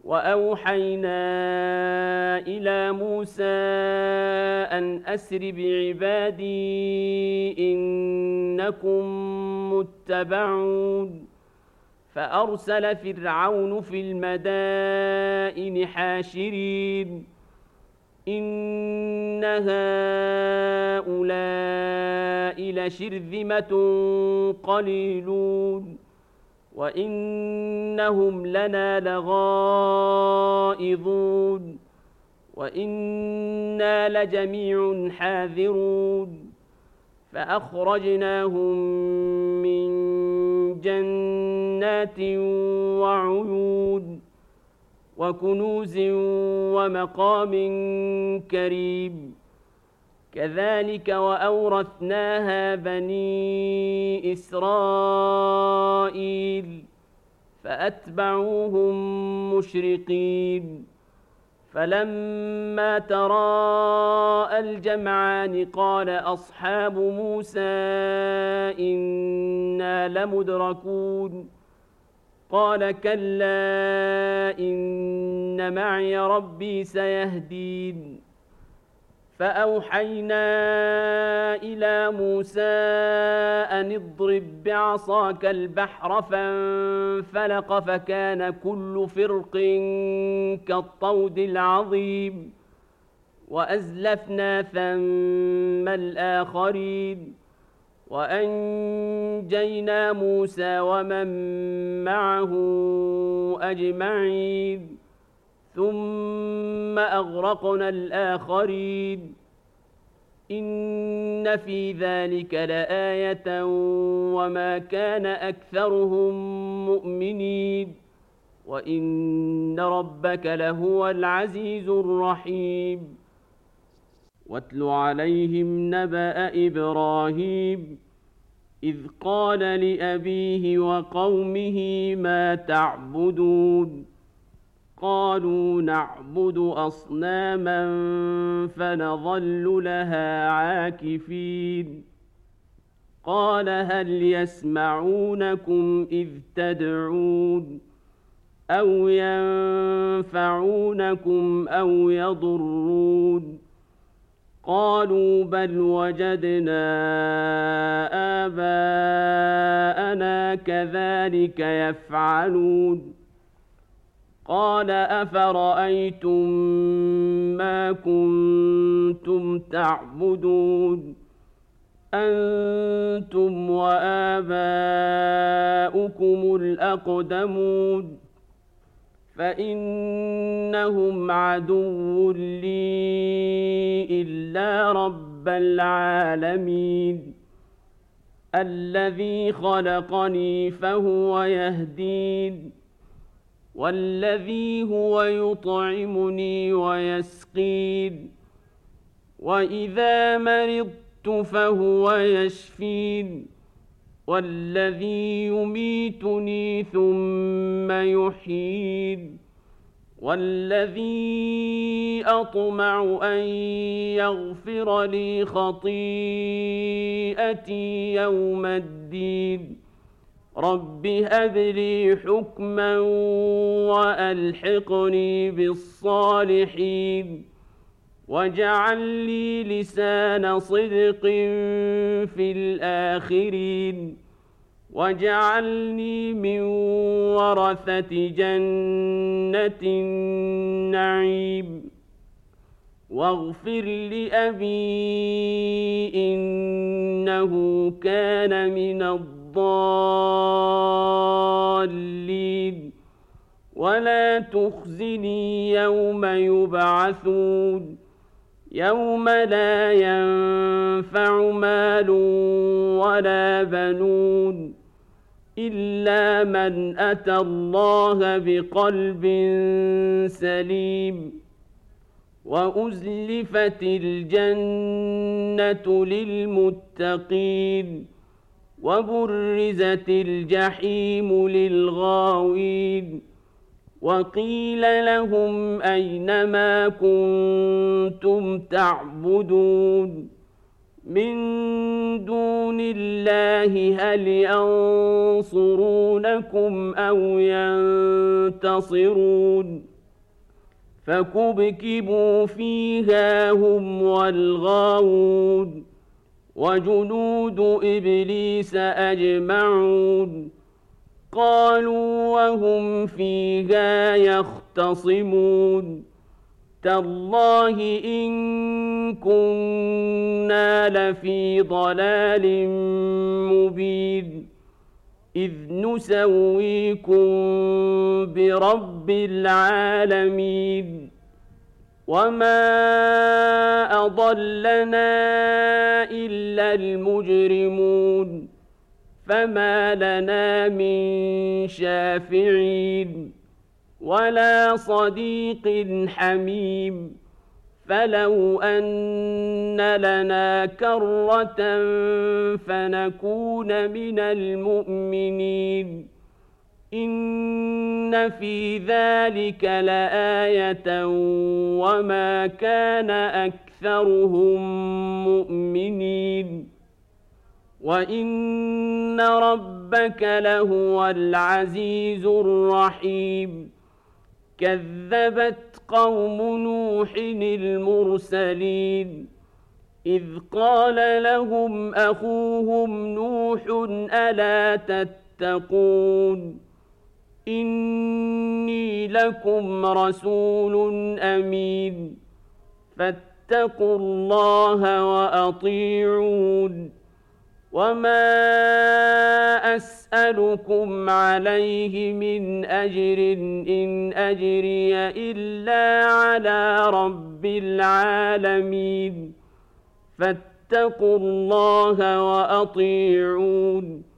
وأوحينا إلى موسى أن أسر بعبادي إنكم متبعون فأرسل فرعون في المدائن حاشرين إن هؤلاء لشرذمة قليلون وإنهم لنا لغائظون وإنا لجميع حاذرون فأخرجناهم من جنات وعيون وكنوز ومقام كريم كذلك وأورثناها بني إسرائيل فأتبعوهم مشرقين فلما تراءى الجمعان قال أصحاب موسى إنا لمدركون قال كلا إن معي ربي سيهدين فأوحينا إلى موسى أن اضرب بعصاك البحر فانفلق فكان كل فرق كالطود العظيم وأزلفنا ثم الآخرين وأنجينا موسى ومن معه أجمعين ثم أغرقنا الآخرين إن في ذلك لآية وما كان أكثرهم مؤمنين وإن ربك لهو العزيز الرحيم واتل عليهم نبأ إبراهيم إذ قال لأبيه وقومه ما تعبدون قالوا نعبد أصناما فنظل لها عاكفين قال هل يسمعونكم إذ تدعون أو ينفعونكم أو يضرون قالوا بل وجدنا آباءنا كذلك يفعلون قال أفرأيتم ما كنتم تعبدون أنتم وآباؤكم الأقدمون فإنهم عدو لي إلا رب العالمين الذي خلقني فهو يهدين والذي هو يطعمني ويسقين وإذا مرضت فهو يشفين والذي يميتني ثم يحيين والذي أطمع أن يغفر لي خطيئتي يوم الدين رب هب لي حكما وألحقني بالصالحين واجعل لي لسان صدق في الآخرين واجعلني من ورثة جنة النعيم واغفر لأبي إنه كان من الضالين ولا تخزني يوم يبعثون يوم لا ينفع مال ولا بنون إلا من أتى الله بقلب سليم وأزلفت الجنة للمتقين وبرزت الجحيم للغاوين وقيل لهم أين ما كنتم تعبدون من دون الله هل ينصرونكم أو ينتصرون فكبكبوا فيها هم والغاوون وجنود إبليس أجمعون قالوا وهم فيها يختصمون تالله إن كنا لفي ضلال مبين إذ نسويكم برب العالمين وما أضلنا إلا المجرمون فما لنا من شافعين ولا صديق حميم فلو أن لنا كرة فنكون من المؤمنين إن في ذلك لآية وما كان أكثرهم مؤمنين وإن ربك لهو العزيز الرحيم كذبت قوم نوح المرسلين إذ قال لهم أخوهم نوح ألا تتقون إني لكم رسول أمين فاتقوا الله وأطيعون وما أسألكم عليه من أجر إن أجري إلا على رب العالمين فاتقوا الله وأطيعون